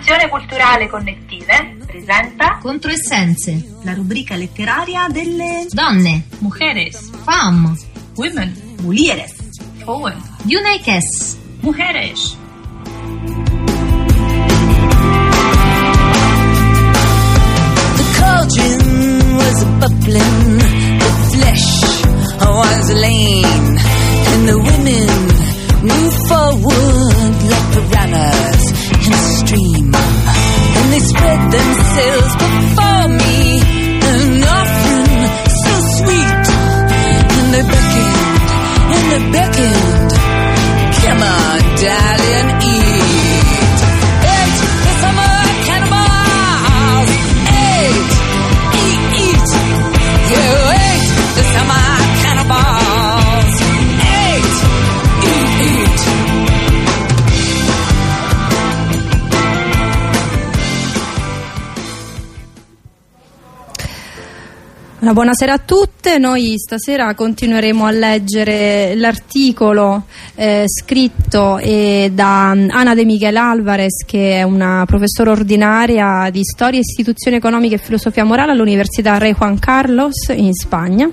Associazione Culturale Connettive presenta Controessenze, la rubrica letteraria delle donne, mujeres, femme, women, mulieres, Frauen, Junekes, mujeres. The cauldron was bubbling, the flesh was lean, and the women moved forward like piranhas in a stream, and they spread themselves before me, an offering so sweet, and they beckoned, come on, darling, eat the summer cannibals, eat, you ate the summer cannibals, eat. Buonasera a tutte, noi stasera continueremo a leggere l'articolo scritto da Ana de Miguel Álvarez, che è una professora ordinaria di Storia, Istituzioni Economiche e Filosofia Morale all'Università Rey Juan Carlos in Spagna,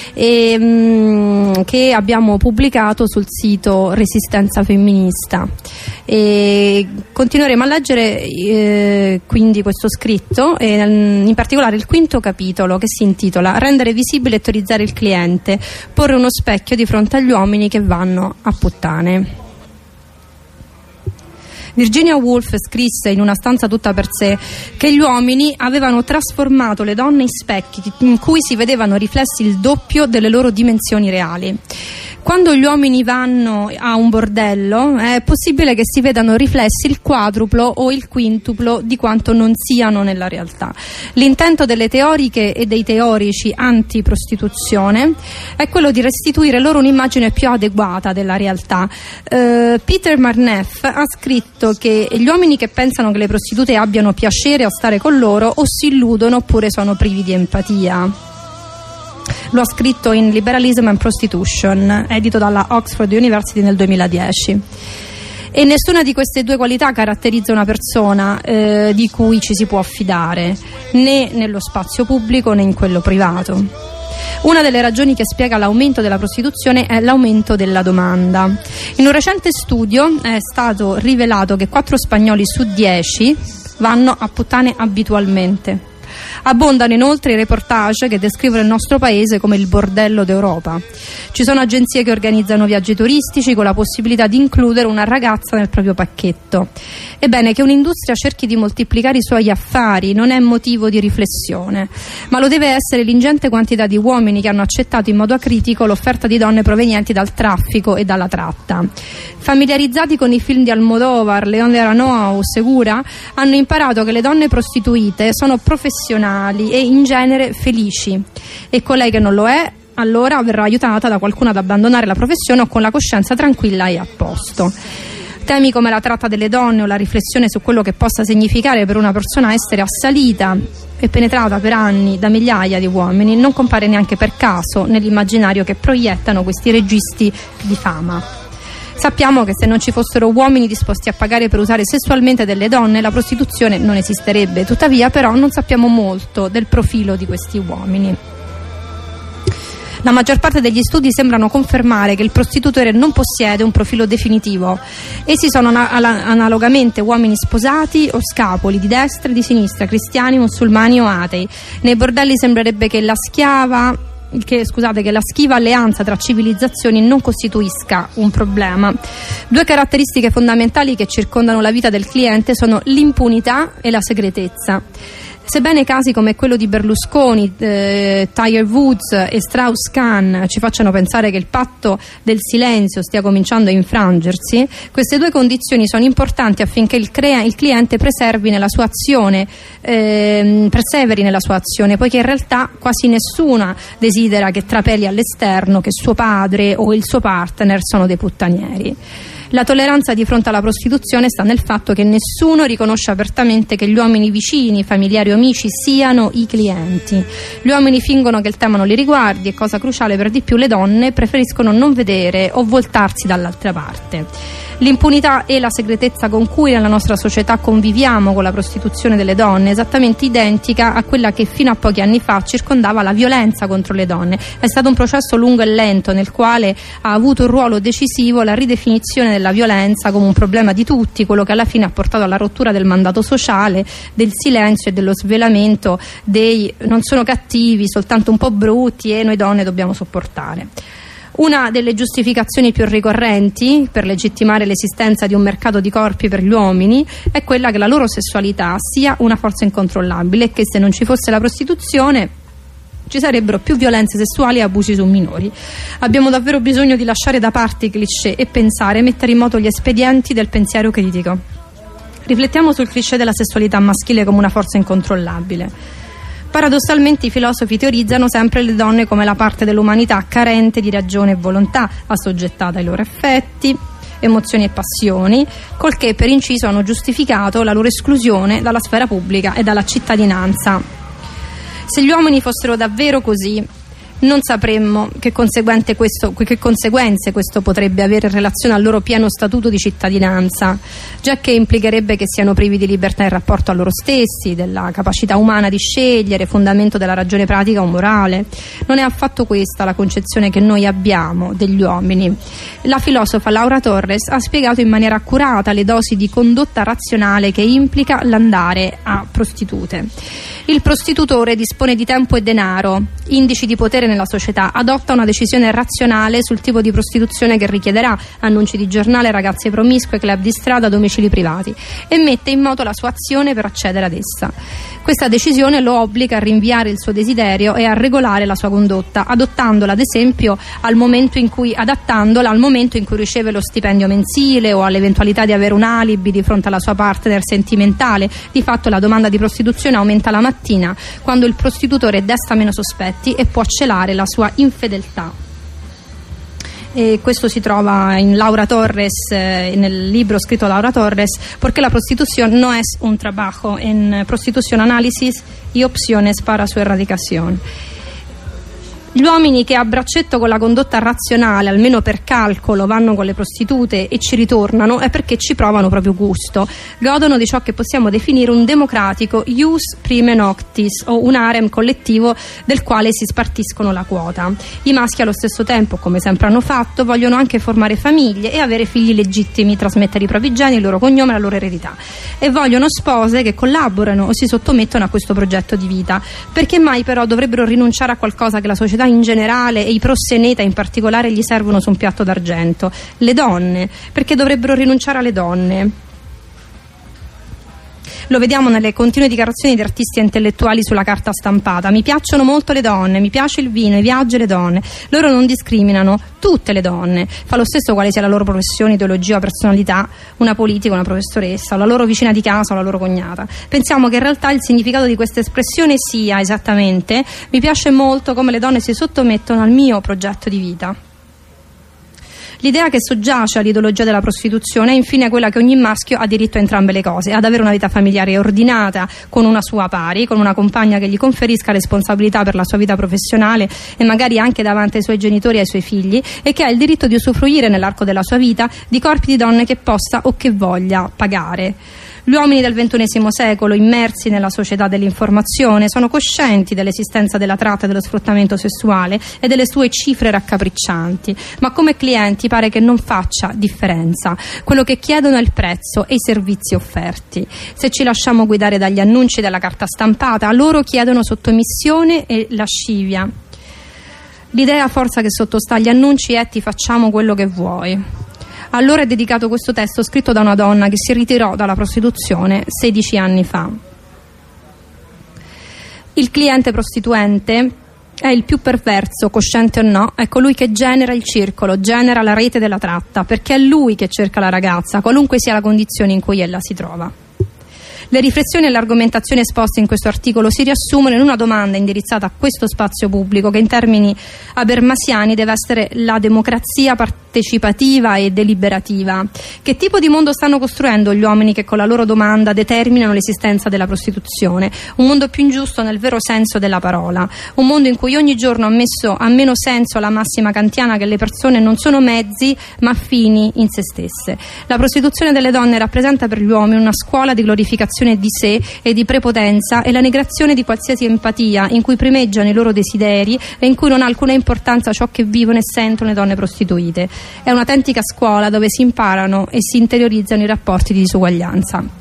che abbiamo pubblicato sul sito Resistenza Femminista. E continueremo a leggere quindi questo scritto, in particolare il quinto capitolo, che si intitola Rendere visibile e teorizzare il cliente, porre uno specchio di fronte agli uomini che vanno a puttane. Virginia Woolf scrisse in Una stanza tutta per sé che gli uomini avevano trasformato le donne in specchi in cui si vedevano riflessi il doppio delle loro dimensioni reali. Quando gli uomini vanno a un bordello è possibile che si vedano riflessi il quadruplo o il quintuplo di quanto non siano nella realtà. L'intento delle teoriche e dei teorici anti-prostituzione è quello di restituire loro un'immagine più adeguata della realtà. Peter Marneff ha scritto che gli uomini che pensano che le prostitute abbiano piacere a stare con loro o si illudono oppure sono privi di empatia. Lo ha scritto in Liberalism and Prostitution, edito dalla Oxford University nel 2010. E nessuna di queste due qualità caratterizza una persona di cui ci si può affidare, né nello spazio pubblico né in quello privato. Una delle ragioni che spiega l'aumento della prostituzione è l'aumento della domanda. In un recente studio è stato rivelato che 4 spagnoli su 10 vanno a puttane abitualmente. Abbondano inoltre i reportage che descrivono il nostro paese come il bordello d'Europa. Ci sono agenzie che organizzano viaggi turistici con la possibilità di includere una ragazza nel proprio pacchetto. Ebbene, che un'industria cerchi di moltiplicare i suoi affari non è motivo di riflessione, ma lo deve essere l'ingente quantità di uomini che hanno accettato in modo acritico l'offerta di donne provenienti dal traffico e dalla tratta. Familiarizzati con i film di Almodóvar, León de Aranoa o Segura, hanno imparato che le donne prostituite sono professionali e in genere felici, e colei che non lo è allora verrà aiutata da qualcuno ad abbandonare la professione o con la coscienza tranquilla e a posto. Temi come la tratta delle donne o la riflessione su quello che possa significare per una persona essere assalita e penetrata per anni da migliaia di uomini non compare neanche per caso nell'immaginario che proiettano questi registi di fama. Sappiamo che se non ci fossero uomini disposti a pagare per usare sessualmente delle donne, la prostituzione non esisterebbe. Tuttavia, però, non sappiamo molto del profilo di questi uomini. La maggior parte degli studi sembrano confermare che il prostitutore non possiede un profilo definitivo. Essi sono analogamente uomini sposati o scapoli, di destra e di sinistra, cristiani, musulmani o atei. Nei bordelli sembrerebbe che la schiva alleanza tra civilizzazioni non costituisca un problema. 2 caratteristiche fondamentali che circondano la vita del cliente sono l'impunità e la segretezza. Sebbene casi come quello di Berlusconi, Tiger Woods e Strauss-Kahn ci facciano pensare che il patto del silenzio stia cominciando a infrangersi, queste 2 condizioni sono importanti affinché il cliente perseveri nella sua azione, poiché in realtà quasi nessuna desidera che trapeli all'esterno che suo padre o il suo partner sono dei puttanieri. La tolleranza di fronte alla prostituzione sta nel fatto che nessuno riconosce apertamente che gli uomini vicini, familiari o amici siano i clienti. Gli uomini fingono che il tema non li riguardi e, cosa cruciale per di più, le donne preferiscono non vedere o voltarsi dall'altra parte. L'impunità e la segretezza con cui nella nostra società conviviamo con la prostituzione delle donne è esattamente identica a quella che fino a pochi anni fa circondava la violenza contro le donne. È stato un processo lungo e lento nel quale ha avuto un ruolo decisivo la ridefinizione della violenza come un problema di tutti, quello che alla fine ha portato alla rottura del mandato sociale, del silenzio e dello svelamento dei non sono cattivi, soltanto un po' brutti e noi donne dobbiamo sopportare. Una delle giustificazioni più ricorrenti per legittimare l'esistenza di un mercato di corpi per gli uomini è quella che la loro sessualità sia una forza incontrollabile e che se non ci fosse la prostituzione ci sarebbero più violenze sessuali e abusi su minori. Abbiamo davvero bisogno di lasciare da parte i cliché e pensare e mettere in moto gli espedienti del pensiero critico. Riflettiamo sul cliché della sessualità maschile come una forza incontrollabile. Paradossalmente i filosofi teorizzano sempre le donne come la parte dell'umanità carente di ragione e volontà, assoggettata ai loro effetti, emozioni e passioni, col che per inciso hanno giustificato la loro esclusione dalla sfera pubblica e dalla cittadinanza. Se gli uomini fossero davvero così, non sapremmo che conseguenze questo potrebbe avere in relazione al loro pieno statuto di cittadinanza, già che implicherebbe che siano privi di libertà in rapporto a loro stessi, della capacità umana di scegliere, fondamento della ragione pratica o morale. Non è affatto questa la concezione che noi abbiamo degli uomini. La filosofa Laura Torres ha spiegato in maniera accurata le dosi di condotta razionale che implica l'andare a prostitute. Il prostitutore dispone di tempo e denaro, indici di potere nella società, adotta una decisione razionale sul tipo di prostituzione che richiederà, annunci di giornale, ragazze promiscue, club di strada, domicili privati, e mette in moto la sua azione per accedere ad essa. Questa decisione lo obbliga a rinviare il suo desiderio e a regolare la sua condotta, adottandola ad esempio adattandola al momento in cui riceve lo stipendio mensile o all'eventualità di avere un alibi di fronte alla sua partner sentimentale. Di fatto la domanda di prostituzione aumenta la mattina, quando il prostitutore desta meno sospetti e può celare la sua infedeltà. E questo si trova in Laura Torres, nel libro scritto da Laura Torres, Perché la prostitución no es un trabajo, en prostitución análisis y opciones para su erradicación. Gli uomini che a braccetto con la condotta razionale, almeno per calcolo, vanno con le prostitute e ci ritornano è perché ci provano proprio gusto. Godono di ciò che possiamo definire un democratico ius prime noctis, o un harem collettivo del quale si spartiscono la quota. I maschi allo stesso tempo, come sempre hanno fatto, vogliono anche formare famiglie e avere figli legittimi, trasmettere i propri geni, il loro cognome e la loro eredità. E vogliono spose che collaborano o si sottomettono a questo progetto di vita. Perché mai però dovrebbero rinunciare a qualcosa che la società in generale e i prosseneta in particolare gli servono su un piatto d'argento? Le donne. Perché dovrebbero rinunciare alle donne? Lo vediamo nelle continue dichiarazioni di artisti e intellettuali sulla carta stampata. Mi piacciono molto le donne, mi piace il vino, i viaggi e le donne. Loro non discriminano, tutte le donne. Fa lo stesso quale sia la loro professione, ideologia o personalità, una politica, una professoressa, o la loro vicina di casa o la loro cognata. Pensiamo che in realtà il significato di questa espressione sia esattamente: mi piace molto come le donne si sottomettono al mio progetto di vita. L'idea che soggiace all'ideologia della prostituzione è infine quella che ogni maschio ha diritto a entrambe le cose, ad avere una vita familiare ordinata con una sua pari, con una compagna che gli conferisca responsabilità per la sua vita professionale e magari anche davanti ai suoi genitori e ai suoi figli, e che ha il diritto di usufruire nell'arco della sua vita di corpi di donne che possa o che voglia pagare. Gli uomini del XXI secolo, immersi nella società dell'informazione, sono coscienti dell'esistenza della tratta e dello sfruttamento sessuale e delle sue cifre raccapriccianti, ma come clienti pare che non faccia differenza. Quello che chiedono è il prezzo e i servizi offerti. Se ci lasciamo guidare dagli annunci della carta stampata, loro chiedono sottomissione e lascivia. L'idea forza che sottostà agli annunci è: ti facciamo quello che vuoi. Allora è dedicato questo testo, scritto da una donna che si ritirò dalla prostituzione 16 anni fa. Il cliente prostituente è il più perverso, cosciente o no, è colui che genera il circolo, genera la rete della tratta, perché è lui che cerca la ragazza, qualunque sia la condizione in cui ella si trova. Le riflessioni e le argomentazioni esposte in questo articolo si riassumono in una domanda indirizzata a questo spazio pubblico che in termini habermasiani deve essere la democrazia partecipativa e deliberativa. Che tipo di mondo stanno costruendo gli uomini che con la loro domanda determinano l'esistenza della prostituzione? Un mondo più ingiusto nel vero senso della parola, un mondo in cui ogni giorno ha meno senso la massima kantiana che le persone non sono mezzi ma fini in se stesse. La prostituzione delle donne rappresenta per gli uomini una scuola di glorificazione di sé e di prepotenza e la negazione di qualsiasi empatia, in cui primeggiano i loro desideri e in cui non ha alcuna importanza ciò che vivono e sentono le donne prostituite. È un'autentica scuola dove si imparano e si interiorizzano i rapporti di disuguaglianza.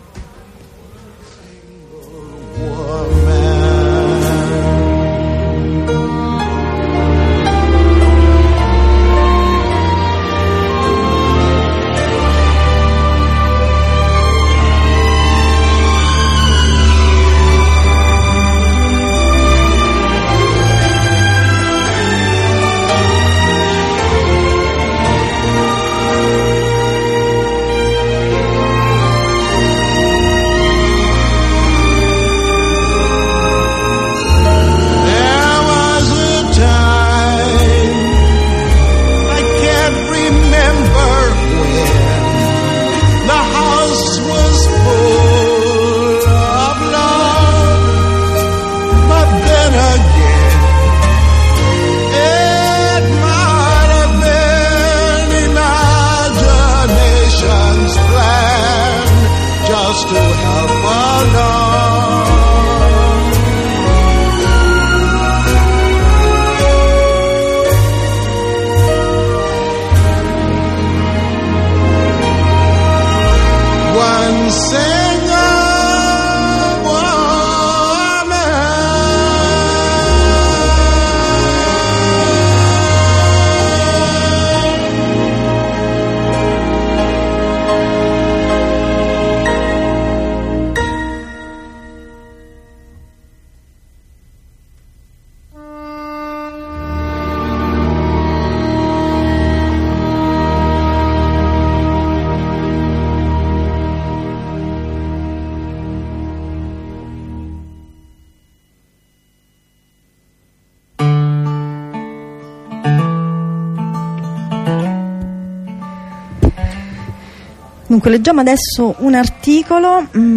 Dunque, leggiamo adesso un articolo,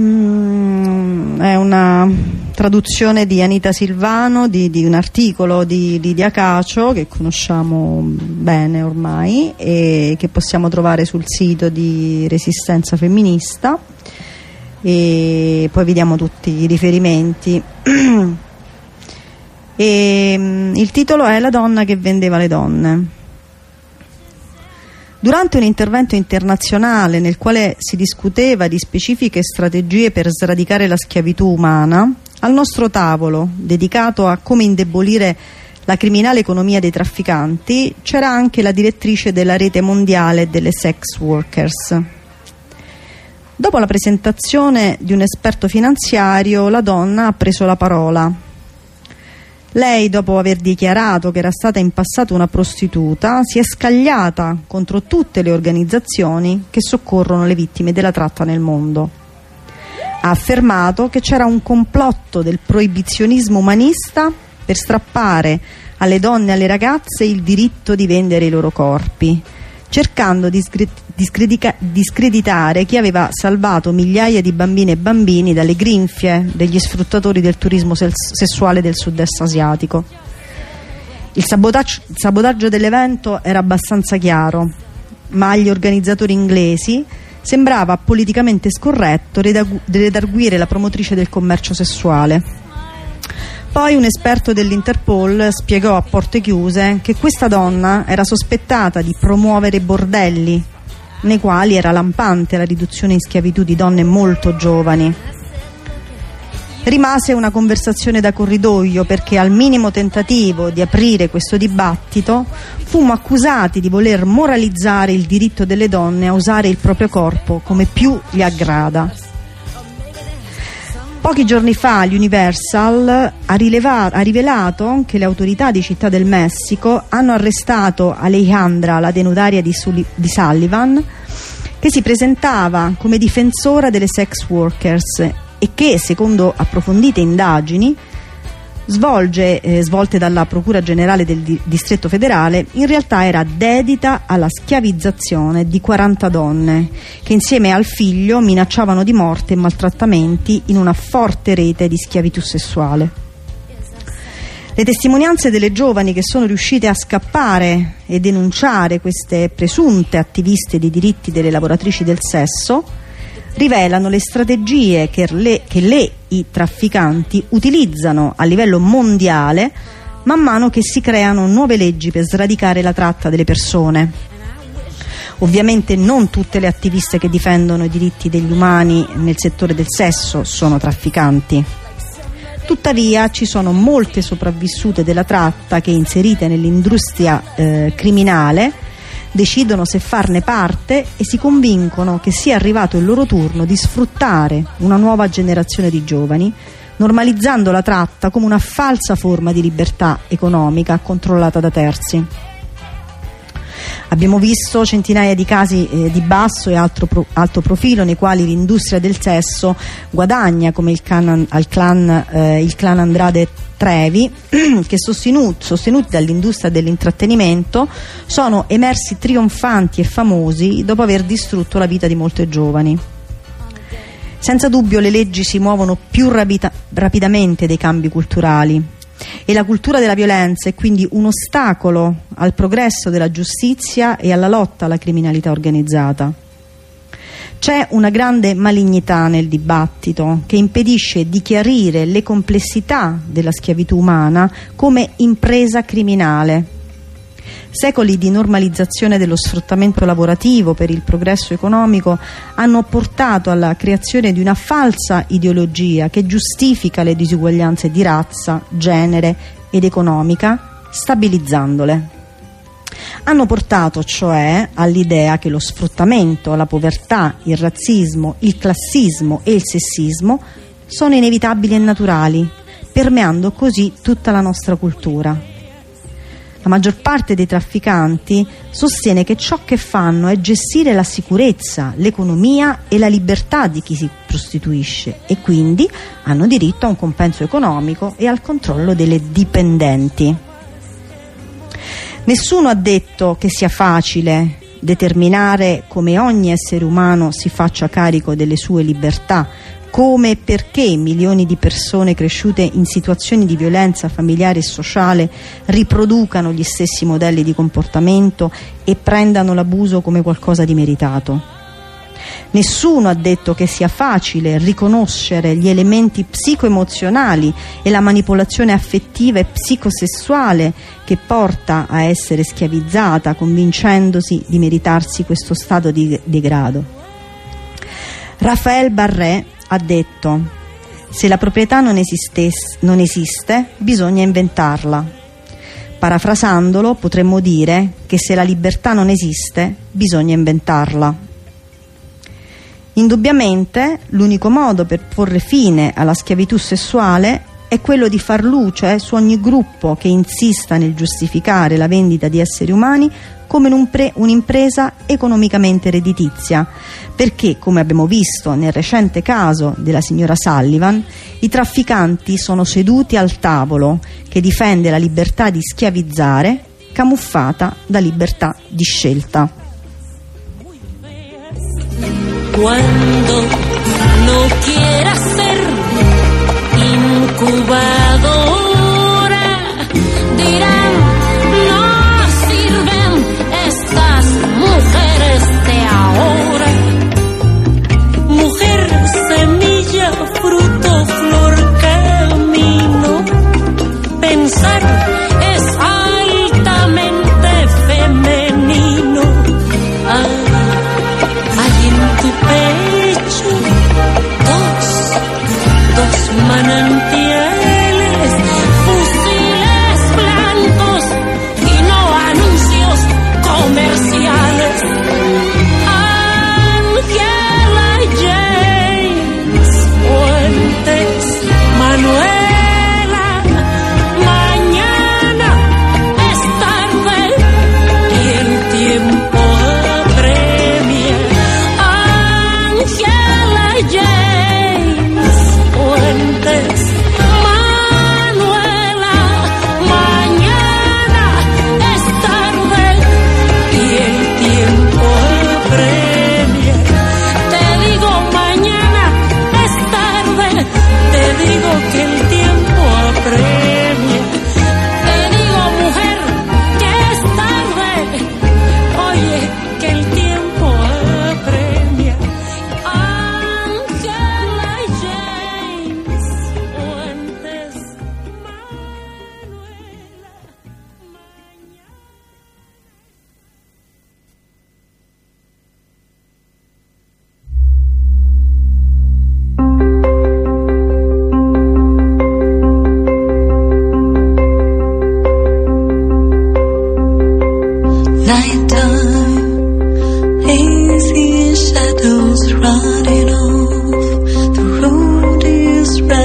è una traduzione di Anita Silvano di un articolo di Lidia Cacio, che conosciamo bene ormai e che possiamo trovare sul sito di Resistenza Femminista, e poi vediamo tutti i riferimenti. Il titolo è La donna che vendeva le donne. Durante un intervento internazionale nel quale si discuteva di specifiche strategie per sradicare la schiavitù umana, al nostro tavolo, dedicato a come indebolire la criminale economia dei trafficanti, c'era anche la direttrice della rete mondiale delle sex workers. Dopo la presentazione di un esperto finanziario, la donna ha preso la parola. Lei, dopo aver dichiarato che era stata in passato una prostituta, si è scagliata contro tutte le organizzazioni che soccorrono le vittime della tratta nel mondo. Ha affermato che c'era un complotto del proibizionismo umanista per strappare alle donne e alle ragazze il diritto di vendere i loro corpi, cercando di discreditare chi aveva salvato migliaia di bambine e bambini dalle grinfie degli sfruttatori del turismo sessuale del sud-est asiatico. Il sabotaggio dell'evento era abbastanza chiaro, ma agli organizzatori inglesi sembrava politicamente scorretto redarguire la promotrice del commercio sessuale. Poi un esperto dell'Interpol spiegò a porte chiuse che questa donna era sospettata di promuovere bordelli nei quali era lampante la riduzione in schiavitù di donne molto giovani. Rimase una conversazione da corridoio, perché al minimo tentativo di aprire questo dibattito fummo accusati di voler moralizzare il diritto delle donne a usare il proprio corpo come più gli aggrada. Pochi giorni fa l'Universal ha rivelato che le autorità di Città del Messico hanno arrestato Alejandra, la denudaria di Sullivan, che si presentava come difensora delle sex workers e che, secondo approfondite indagini, svolte dalla Procura Generale del Distretto Federale, in realtà era dedita alla schiavizzazione di 40 donne che insieme al figlio minacciavano di morte e maltrattamenti in una forte rete di schiavitù sessuale. Le testimonianze delle giovani che sono riuscite a scappare e denunciare queste presunte attiviste dei diritti delle lavoratrici del sesso rivelano le strategie che i trafficanti utilizzano a livello mondiale man mano che si creano nuove leggi per sradicare la tratta delle persone. Ovviamente non tutte le attiviste che difendono i diritti degli umani nel settore del sesso sono trafficanti. Tuttavia ci sono molte sopravvissute della tratta che, inserite nell'industria criminale, decidono se farne parte e si convincono che sia arrivato il loro turno di sfruttare una nuova generazione di giovani, normalizzando la tratta come una falsa forma di libertà economica controllata da terzi. Abbiamo visto centinaia di casi di basso e alto profilo nei quali l'industria del sesso guadagna, come il clan Andrade Trevi, che sostenuti dall'industria dell'intrattenimento sono emersi trionfanti e famosi dopo aver distrutto la vita di molte giovani. Senza dubbio le leggi si muovono più rapidamente dei cambi culturali e la cultura della violenza è quindi un ostacolo al progresso della giustizia e alla lotta alla criminalità organizzata. C'è una grande malignità nel dibattito che impedisce di chiarire le complessità della schiavitù umana come impresa criminale. Secoli di normalizzazione dello sfruttamento lavorativo per il progresso economico hanno portato alla creazione di una falsa ideologia che giustifica le disuguaglianze di razza, genere ed economica, stabilizzandole. Hanno portato cioè all'idea che lo sfruttamento, la povertà, il razzismo, il classismo e il sessismo sono inevitabili e naturali, permeando così tutta la nostra cultura. La maggior parte dei trafficanti sostiene che ciò che fanno è gestire la sicurezza, l'economia e la libertà di chi si prostituisce e quindi hanno diritto a un compenso economico e al controllo delle dipendenti. Nessuno ha detto che sia facile determinare come ogni essere umano si faccia carico delle sue libertà, come e perché milioni di persone cresciute in situazioni di violenza familiare e sociale riproducano gli stessi modelli di comportamento e prendano l'abuso come qualcosa di meritato. Nessuno ha detto che sia facile riconoscere gli elementi psicoemozionali e la manipolazione affettiva e psicosessuale che porta a essere schiavizzata, convincendosi di meritarsi questo stato di degrado. Raphael Barré ha detto: se la proprietà non esiste, bisogna inventarla. Parafrasandolo, potremmo dire che se la libertà non esiste, bisogna inventarla. Indubbiamente, l'unico modo per porre fine alla schiavitù sessuale è quello di far luce su ogni gruppo che insista nel giustificare la vendita di esseri umani come un'impresa economicamente redditizia, perché, come abbiamo visto nel recente caso della signora Sullivan, i trafficanti sono seduti al tavolo che difende la libertà di schiavizzare, camuffata da libertà di scelta. Cuando no quieras ser incubadora, dirán, no sirven estas mujeres de ahora. Mujer, semilla, fruto, flor, camino. Pensar es altamente femenino. Hay en tu pecho dos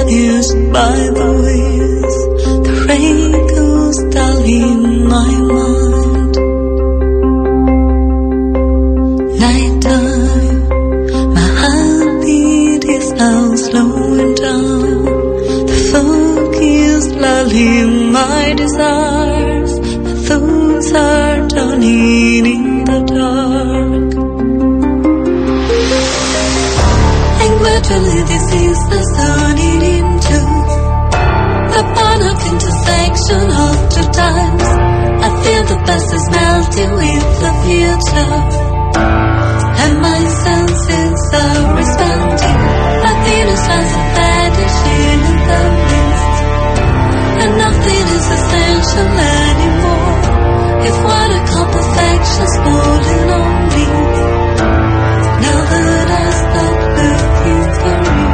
pierced by the waves. The rain goes down in my mind. Nighttime, my heartbeat is now slowing down. The fog is lulling my desires. My thoughts are turning in the dark. And gradually this is the turning into the point of intersection of two times. I feel the past is melting with the future, and my senses are responding. My feelings like a vanishing in the mist, and nothing is essential anymore. If what I call perfection's falling on me, now that I stop looking for you.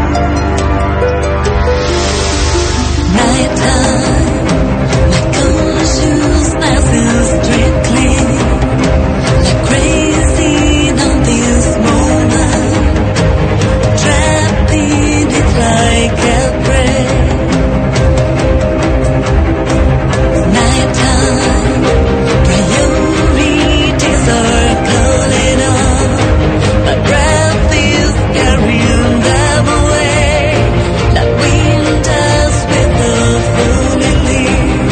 Nighttime, my consciousness is trickling like crazy on this moment, trapped in it like a prey. Nighttime, priorities are calling on. My breath is carrying them away like wind does with the falling leaf.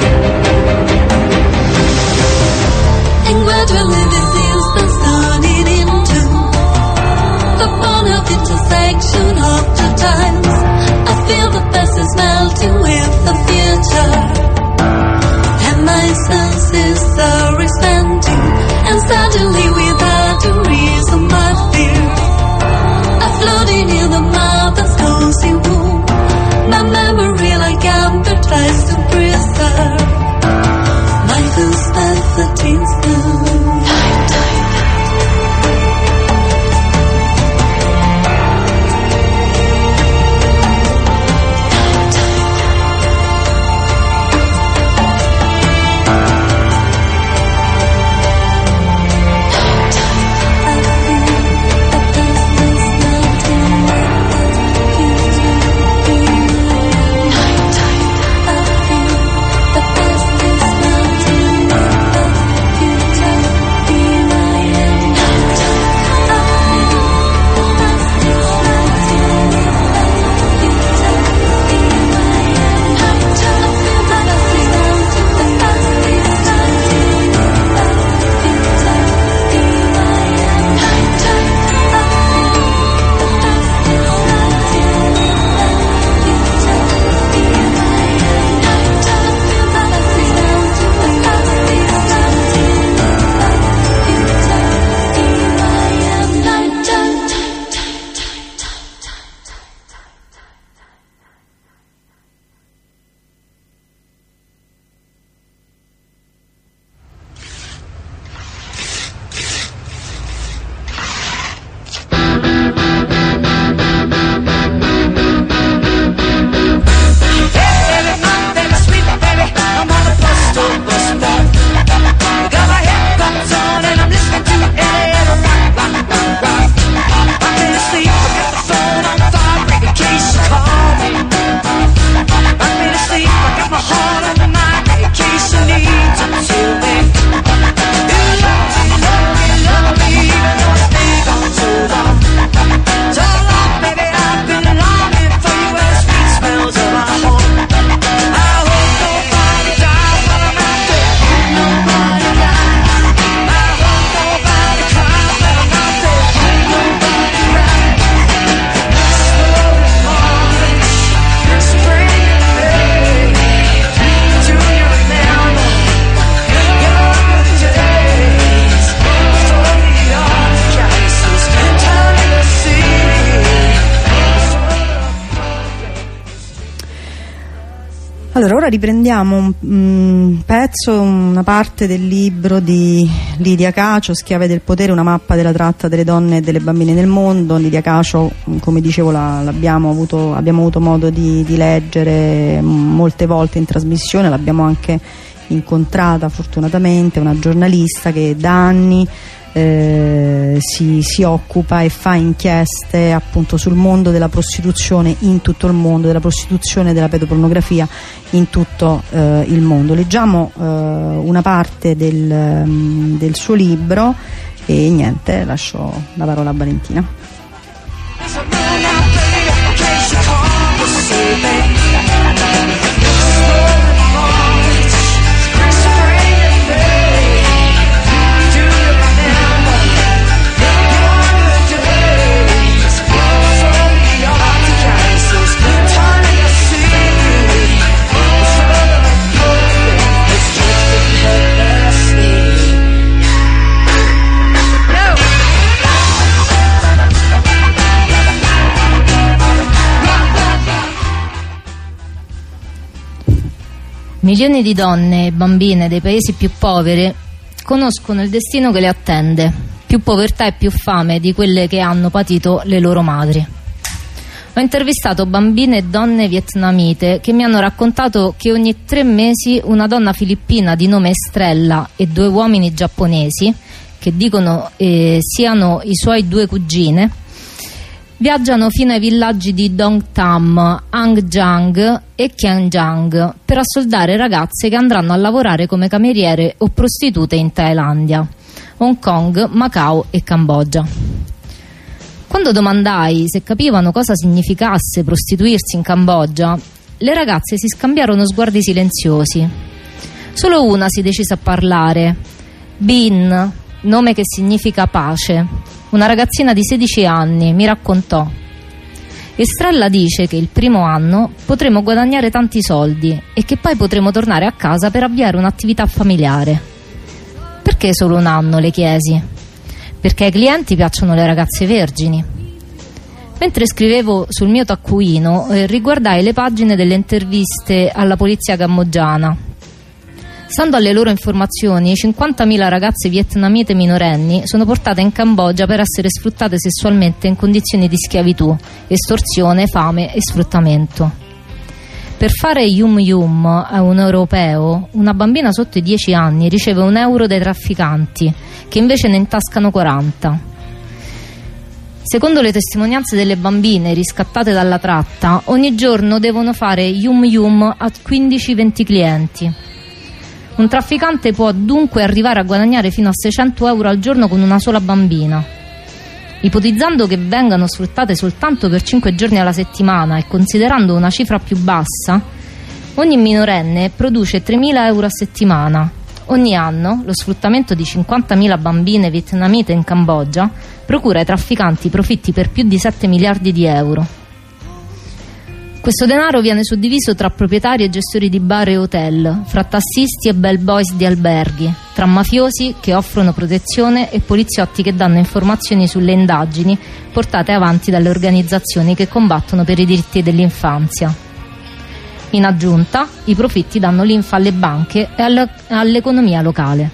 And gradually this is the turning into the point of intersection of two times. I feel the past is melting with the future, and my senses are expanding. And suddenly without a reason I feel I'm floating in the mother's cozy womb. My memory like amber tries to preserve my loose velveteen skin. Allora, ora riprendiamo un pezzo, una parte del libro di Lidia Cacio, Schiave del potere, una mappa della tratta delle donne e delle bambine nel mondo. Lidia Cacio, come dicevo, abbiamo avuto modo di leggere molte volte in trasmissione, l'abbiamo anche incontrata fortunatamente, una giornalista che da anni si occupa e fa inchieste appunto sul mondo della prostituzione in tutto il mondo, della prostituzione e della pedopornografia in tutto il mondo. Leggiamo una parte del suo libro e niente, lascio la parola a Valentina. Milioni di donne e bambine dei paesi più poveri conoscono il destino che le attende, più povertà e più fame di quelle che hanno patito le loro madri. Ho intervistato bambine e donne vietnamite che mi hanno raccontato che ogni 3 mesi una donna filippina di nome Estrella e 2 uomini giapponesi, che dicono siano i suoi 2 cugine, viaggiano fino ai villaggi di Dong Tam, Hangjiang e Kianjiang per assoldare ragazze che andranno a lavorare come cameriere o prostitute in Thailandia, Hong Kong, Macao e Cambogia. Quando domandai se capivano cosa significasse prostituirsi in Cambogia, le ragazze si scambiarono sguardi silenziosi. Solo una si decise a parlare, Bin, nome che significa pace. Una ragazzina di 16 anni mi raccontò: Estrella dice che il primo anno potremo guadagnare tanti soldi e che poi potremo tornare a casa per avviare un'attività familiare. Perché solo un anno? Le chiesi. Perché ai clienti piacciono le ragazze vergini. Mentre scrivevo sul mio taccuino riguardai le pagine delle interviste alla polizia cambogiana. Stando alle loro informazioni, 50.000 ragazze vietnamite minorenni sono portate in Cambogia per essere sfruttate sessualmente in condizioni di schiavitù, estorsione, fame e sfruttamento. Per fare Yum Yum a un europeo, una bambina sotto i 10 anni riceve €1 dai trafficanti, che invece ne intascano 40. Secondo le testimonianze delle bambine riscattate dalla tratta, ogni giorno devono fare Yum Yum a 15-20 clienti. Un trafficante può dunque arrivare a guadagnare fino a €600 al giorno con una sola bambina. Ipotizzando che vengano sfruttate soltanto per 5 giorni alla settimana e considerando una cifra più bassa, ogni minorenne produce €3.000 a settimana. Ogni anno lo sfruttamento di 50.000 bambine vietnamite in Cambogia procura ai trafficanti profitti per più di €7 miliardi. Questo denaro viene suddiviso tra proprietari e gestori di bar e hotel, fra tassisti e bellboys di alberghi, tra mafiosi che offrono protezione e poliziotti che danno informazioni sulle indagini portate avanti dalle organizzazioni che combattono per i diritti dell'infanzia. In aggiunta, i profitti danno linfa alle banche e all'economia locale.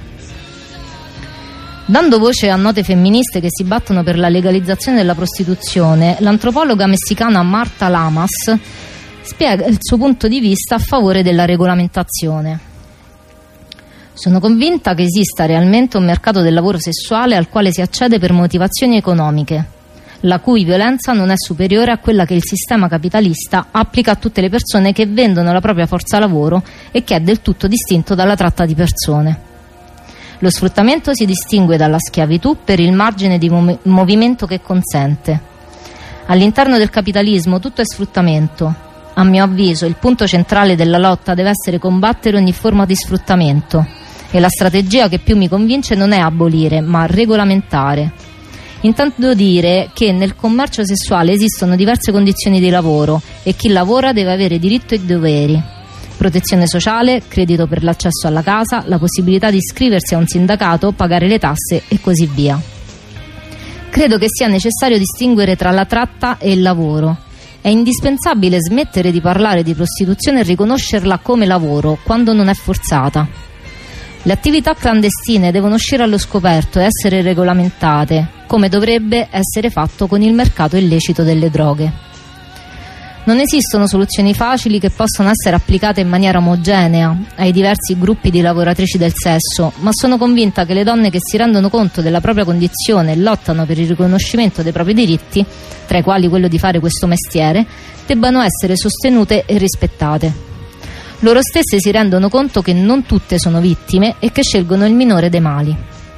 Dando voce a note femministe che si battono per la legalizzazione della prostituzione, l'antropologa messicana Marta Lamas spiega il suo punto di vista a favore della regolamentazione. Sono convinta che esista realmente un mercato del lavoro sessuale al quale si accede per motivazioni economiche, la cui violenza non è superiore a quella che il sistema capitalista applica a tutte le persone che vendono la propria forza lavoro e che è del tutto distinto dalla tratta di persone. Lo sfruttamento si distingue dalla schiavitù per il margine di movimento che consente. All'interno del capitalismo tutto è sfruttamento. A mio avviso il punto centrale della lotta deve essere combattere ogni forma di sfruttamento e la strategia che più mi convince non è abolire ma regolamentare. Intendo dire che nel commercio sessuale esistono diverse condizioni di lavoro e chi lavora deve avere diritto e doveri. Protezione sociale, credito per l'accesso alla casa, la possibilità di iscriversi a un sindacato, pagare le tasse e così via. Credo che sia necessario distinguere tra la tratta e il lavoro. È indispensabile smettere di parlare di prostituzione e riconoscerla come lavoro quando non è forzata. Le attività clandestine devono uscire allo scoperto e essere regolamentate, come dovrebbe essere fatto con il mercato illecito delle droghe. Non esistono soluzioni facili che possano essere applicate in maniera omogenea ai diversi gruppi di lavoratrici del sesso, ma sono convinta che le donne che si rendono conto della propria condizione e lottano per il riconoscimento dei propri diritti, tra i quali quello di fare questo mestiere, debbano essere sostenute e rispettate. Loro stesse si rendono conto che non tutte sono vittime e che scelgono il minore dei mali.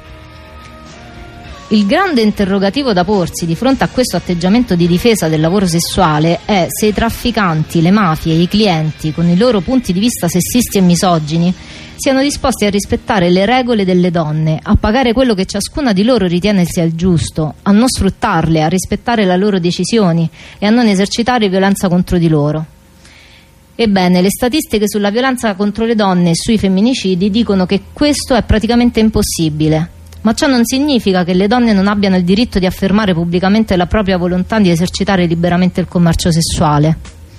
Il grande interrogativo da porsi di fronte a questo atteggiamento di difesa del lavoro sessuale è se i trafficanti, le mafie e i clienti, con i loro punti di vista sessisti e misogini, siano disposti a rispettare le regole delle donne, a pagare quello che ciascuna di loro ritiene sia il giusto, a non sfruttarle, a rispettare le loro decisioni e a non esercitare violenza contro di loro. Ebbene, le statistiche sulla violenza contro le donne e sui femminicidi dicono che questo è praticamente impossibile. Ma ciò non significa che le donne non abbiano il diritto di affermare pubblicamente la propria volontà di esercitare liberamente il commercio sessuale.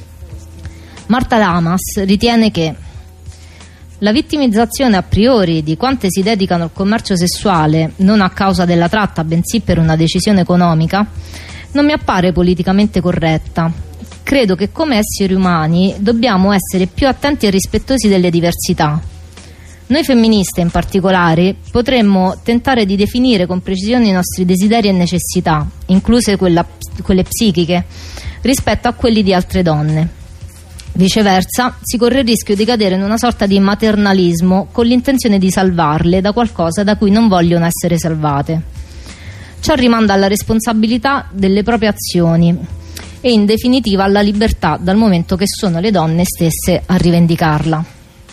Marta Lamas ritiene che la vittimizzazione a priori di quante si dedicano al commercio sessuale, non a causa della tratta, bensì per una decisione economica, non mi appare politicamente corretta. Credo che come esseri umani dobbiamo essere più attenti e rispettosi delle diversità. Noi femministe in particolare potremmo tentare di definire con precisione i nostri desideri e necessità, incluse quelle psichiche, rispetto a quelli di altre donne. Viceversa, si corre il rischio di cadere in una sorta di maternalismo con l'intenzione di salvarle da qualcosa da cui non vogliono essere salvate. Ciò rimanda alla responsabilità delle proprie azioni e in definitiva alla libertà, dal momento che sono le donne stesse a rivendicarla.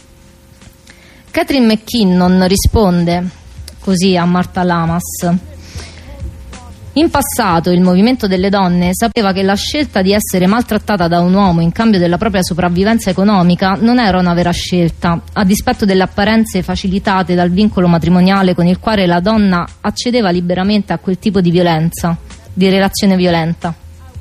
Catherine McKinnon risponde così a Marta Lamas: in passato il movimento delle donne sapeva che la scelta di essere maltrattata da un uomo in cambio della propria sopravvivenza economica non era una vera scelta, a dispetto delle apparenze facilitate dal vincolo matrimoniale con il quale la donna accedeva liberamente a quel tipo di violenza, di relazione violenta.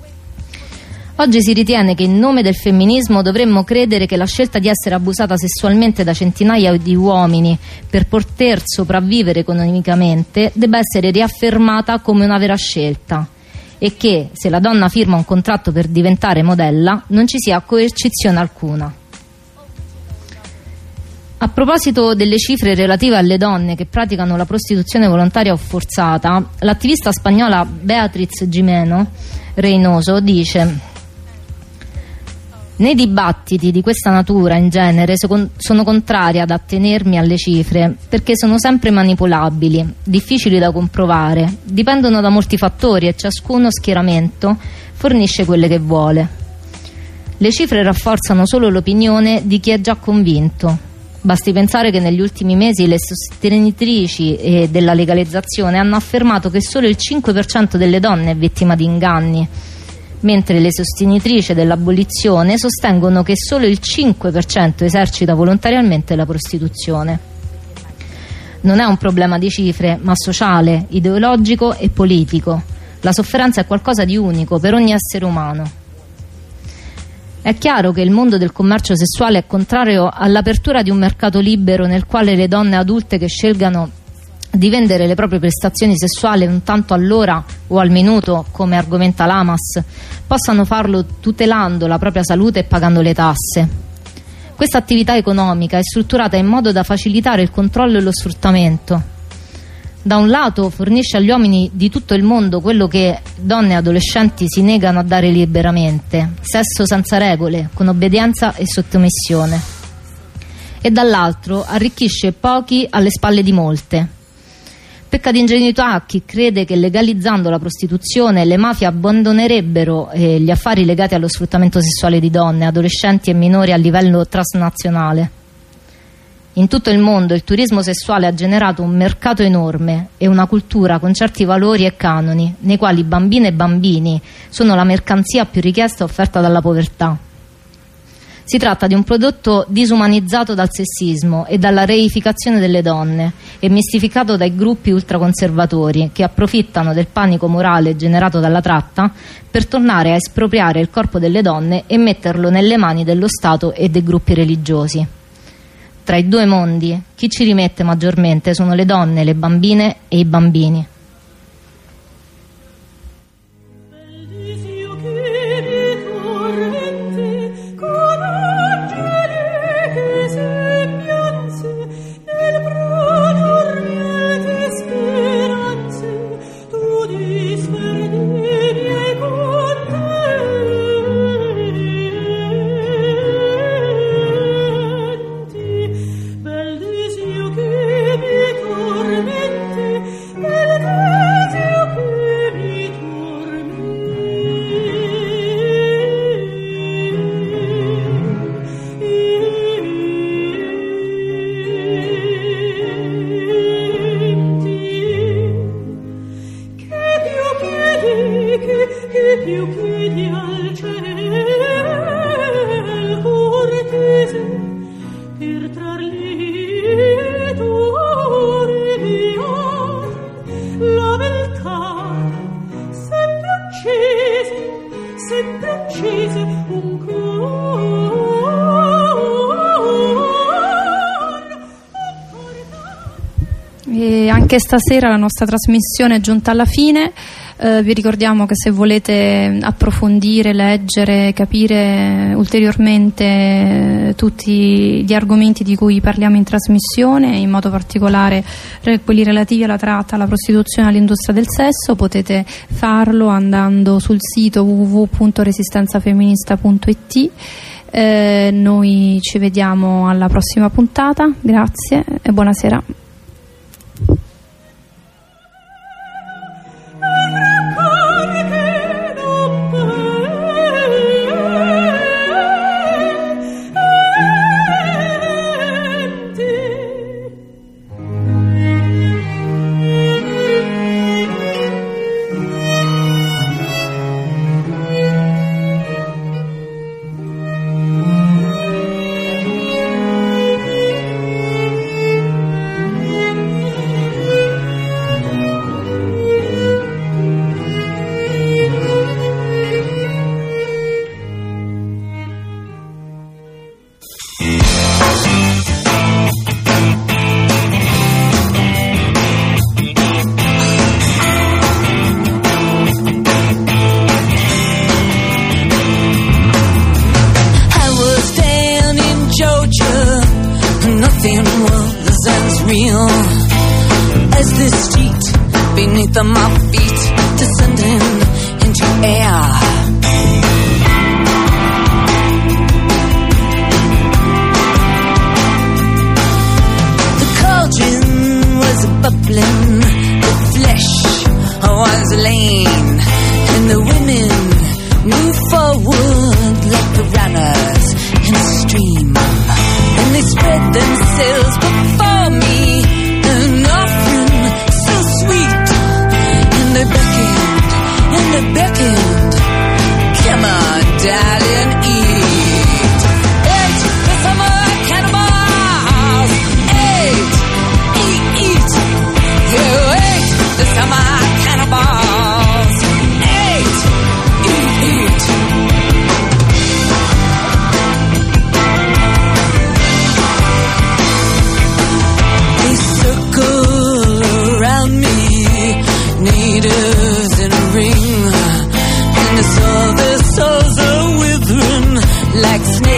Oggi si ritiene che in nome del femminismo dovremmo credere che la scelta di essere abusata sessualmente da centinaia di uomini per poter sopravvivere economicamente debba essere riaffermata come una vera scelta e che, se la donna firma un contratto per diventare modella, non ci sia coercizione alcuna. A proposito delle cifre relative alle donne che praticano la prostituzione volontaria o forzata, l'attivista spagnola Beatriz Gimeno Reynoso dice: nei dibattiti di questa natura in genere sono contraria ad attenermi alle cifre perché sono sempre manipolabili, difficili da comprovare, dipendono da molti fattori e ciascuno schieramento fornisce quelle che vuole. Le cifre rafforzano solo l'opinione di chi è già convinto. Basti pensare che negli ultimi mesi le sostenitrici della legalizzazione hanno affermato che solo il 5% delle donne è vittima di inganni, mentre le sostenitrici dell'abolizione sostengono che solo il 5% esercita volontariamente la prostituzione. Non è un problema di cifre, ma sociale, ideologico e politico. La sofferenza è qualcosa di unico per ogni essere umano. È chiaro che il mondo del commercio sessuale è contrario all'apertura di un mercato libero nel quale le donne adulte che scelgano di vendere le proprie prestazioni sessuali un tanto all'ora o al minuto, come argomenta Lamas, possano farlo tutelando la propria salute e pagando le tasse. Questa attività economica è strutturata in modo da facilitare il controllo e lo sfruttamento. Da un lato fornisce agli uomini di tutto il mondo quello che donne e adolescenti si negano a dare liberamente: sesso senza regole, con obbedienza e sottomissione. E dall'altro arricchisce pochi alle spalle di molte. Pecca di ingenuità a chi crede che legalizzando la prostituzione le mafie abbandonerebbero gli affari legati allo sfruttamento sessuale di donne, adolescenti e minori a livello transnazionale. In tutto il mondo il turismo sessuale ha generato un mercato enorme e una cultura con certi valori e canoni, nei quali bambine e bambini sono la mercanzia più richiesta e offerta dalla povertà. Si tratta di un prodotto disumanizzato dal sessismo e dalla reificazione delle donne e mistificato dai gruppi ultraconservatori che approfittano del panico morale generato dalla tratta per tornare a espropriare il corpo delle donne e metterlo nelle mani dello Stato e dei gruppi religiosi. Tra i due mondi, chi ci rimette maggiormente sono le donne, le bambine e i bambini. Bellissimo che mi tormenta anche stasera la nostra trasmissione è giunta alla fine. Vi ricordiamo che se volete approfondire, leggere, capire ulteriormente tutti gli argomenti di cui parliamo in trasmissione, in modo particolare quelli relativi alla tratta, alla prostituzione e all'industria del sesso, potete farlo andando sul sito www.resistenzafemminista.it. Noi ci vediamo alla prossima puntata, grazie e buonasera. My feet descending into air. The cauldron was bubbling, the flesh was lean, and the women moved forward like piranhas in a stream, and they spread themselves before me, an offering so sweet. And they beckoned, come on, darling, eat. Eat the summer cannibals. Eat. You eat the summer cannibals. Eat. They circle around me, natives in a ring, and I saw their souls are withering like snakes.